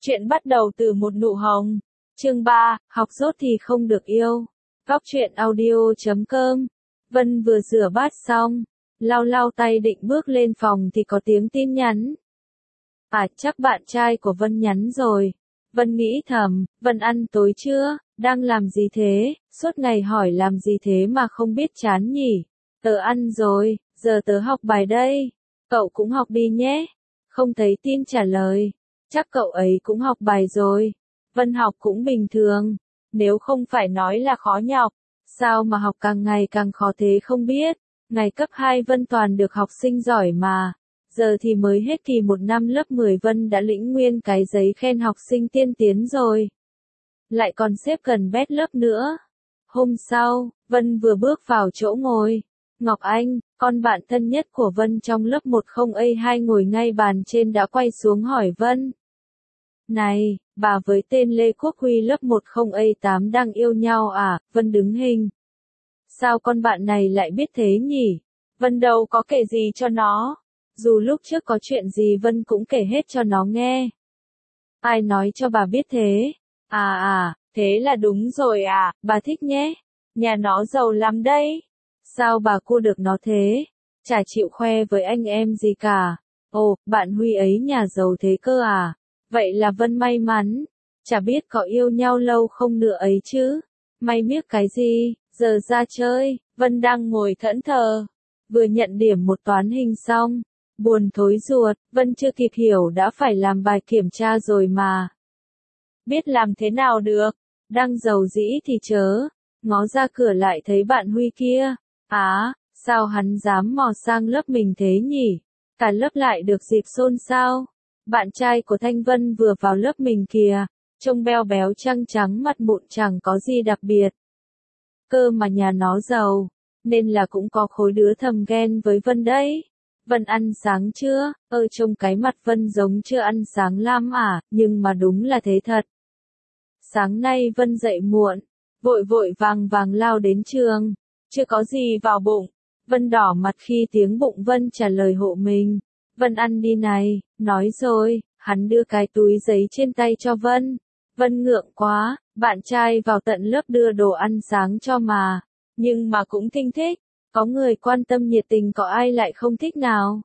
Chuyện bắt đầu từ một nụ hồng. Chương 3, học dốt thì không được yêu. Góc truyện audio.com. Vân vừa rửa bát xong, lau lau tay định bước lên phòng thì có tiếng tin nhắn. À, chắc bạn trai của Vân nhắn rồi. Vân nghĩ thầm, Vân ăn tối chưa, đang làm gì thế, suốt ngày hỏi làm gì thế mà không biết chán nhỉ. Tớ ăn rồi, giờ tớ học bài đây. Cậu cũng học đi nhé. Không thấy tin trả lời. Chắc cậu ấy cũng học bài rồi. Vân học cũng bình thường. Nếu không phải nói là khó nhọc. Sao mà học càng ngày càng khó thế không biết. Ngày cấp 2 Vân toàn được học sinh giỏi mà. Giờ thì mới hết kỳ 1 năm lớp 10 Vân đã lĩnh nguyên cái giấy khen học sinh tiên tiến rồi. Lại còn xếp gần bét lớp nữa. Hôm sau, Vân vừa bước vào chỗ ngồi. Ngọc Anh, con bạn thân nhất của Vân trong lớp 10A2 ngồi ngay bàn trên đã quay xuống hỏi Vân. Này, bà với tên Lê Quốc Huy lớp 10A8 đang yêu nhau à? Vân đứng hình. Sao con bạn này lại biết thế nhỉ? Vân đâu có kể gì cho nó. Dù lúc trước có chuyện gì Vân cũng kể hết cho nó nghe. Ai nói cho bà biết thế? Thế là đúng rồi à, bà thích nhé. Nhà nó giàu lắm đấy. Sao bà cua được nó thế? Chả chịu khoe với anh em gì cả. Ồ, bạn Huy ấy nhà giàu thế cơ à? Vậy là Vân may mắn. Chả biết có yêu nhau lâu không nữa ấy chứ. May miếc cái gì, giờ ra chơi. Vân đang ngồi thẫn thờ. Vừa nhận điểm một toán hình xong. Buồn thối ruột, Vân chưa kịp hiểu đã phải làm bài kiểm tra rồi mà. Biết làm thế nào được. Đang giàu dĩ thì chớ. Ngó ra cửa lại thấy bạn Huy kia. Sao hắn dám mò sang lớp mình thế nhỉ? Cả lớp lại được dịp xôn xao. Bạn trai của Thanh Vân vừa vào lớp mình kìa, trông beo béo trăng trắng mặt mụn chẳng có gì đặc biệt. Cơ mà nhà nó giàu, nên là cũng có khối đứa thầm ghen với Vân đấy. Vân ăn sáng chưa? Trông cái mặt Vân giống chưa ăn sáng lắm à, nhưng mà đúng là thế thật. Sáng nay Vân dậy muộn, vội vội vàng vàng lao đến trường, chưa có gì vào bụng. Vân đỏ mặt khi tiếng bụng Vân trả lời hộ mình. Vân ăn đi này, nói rồi, hắn đưa cái túi giấy trên tay cho Vân. Vân ngượng quá, bạn trai vào tận lớp đưa đồ ăn sáng cho mà. Nhưng mà cũng thinh thích, có người quan tâm nhiệt tình có ai lại không thích nào.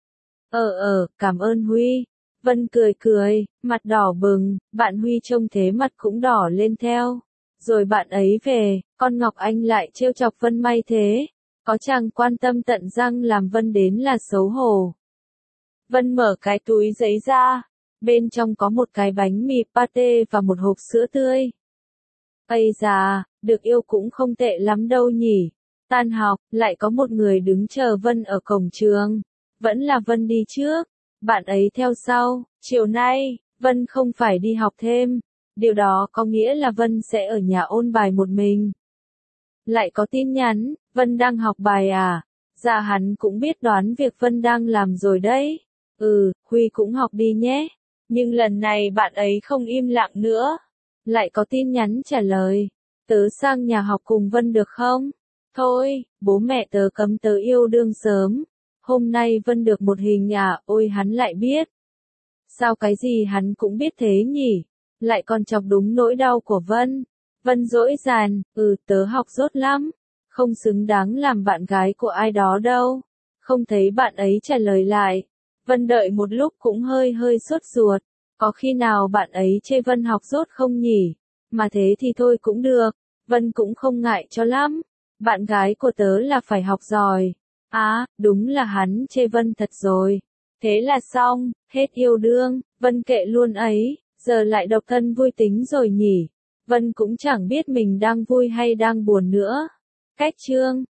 Cảm ơn Huy. Vân cười cười, mặt đỏ bừng, bạn Huy trông thế mặt cũng đỏ lên theo. Rồi bạn ấy về, con Ngọc Anh lại trêu chọc Vân may thế. Có chàng quan tâm tận răng làm Vân đến là xấu hổ. Vân mở cái túi giấy ra, bên trong có một cái bánh mì pate và một hộp sữa tươi. Ây da, được yêu cũng không tệ lắm đâu nhỉ. Tan học, lại có một người đứng chờ Vân ở cổng trường. Vẫn là Vân đi trước, bạn ấy theo sau. Chiều nay, Vân không phải đi học thêm. Điều đó có nghĩa là Vân sẽ ở nhà ôn bài một mình. Lại có tin nhắn, Vân đang học bài à? Dạ hắn cũng biết đoán việc Vân đang làm rồi đấy. Huy cũng học đi nhé. Nhưng lần này bạn ấy không im lặng nữa. Lại có tin nhắn trả lời. Tớ sang nhà học cùng Vân được không? Thôi, bố mẹ tớ cấm tớ yêu đương sớm. Hôm nay Vân được một hình à, ôi hắn lại biết. Sao cái gì hắn cũng biết thế nhỉ? Lại còn chọc đúng nỗi đau của Vân. Vân dỗi dàn, tớ học dốt lắm. Không xứng đáng làm bạn gái của ai đó đâu. Không thấy bạn ấy trả lời lại. Vân đợi một lúc cũng hơi sốt ruột. Có khi nào bạn ấy chê Vân học dốt không nhỉ? Mà thế thì thôi cũng được. Vân cũng không ngại cho lắm. Bạn gái của tớ là phải học giỏi. Đúng là hắn chê Vân thật rồi. Thế là xong, hết yêu đương, Vân kệ luôn ấy. Giờ lại độc thân vui tính rồi nhỉ? Vân cũng chẳng biết mình đang vui hay đang buồn nữa. Cách chương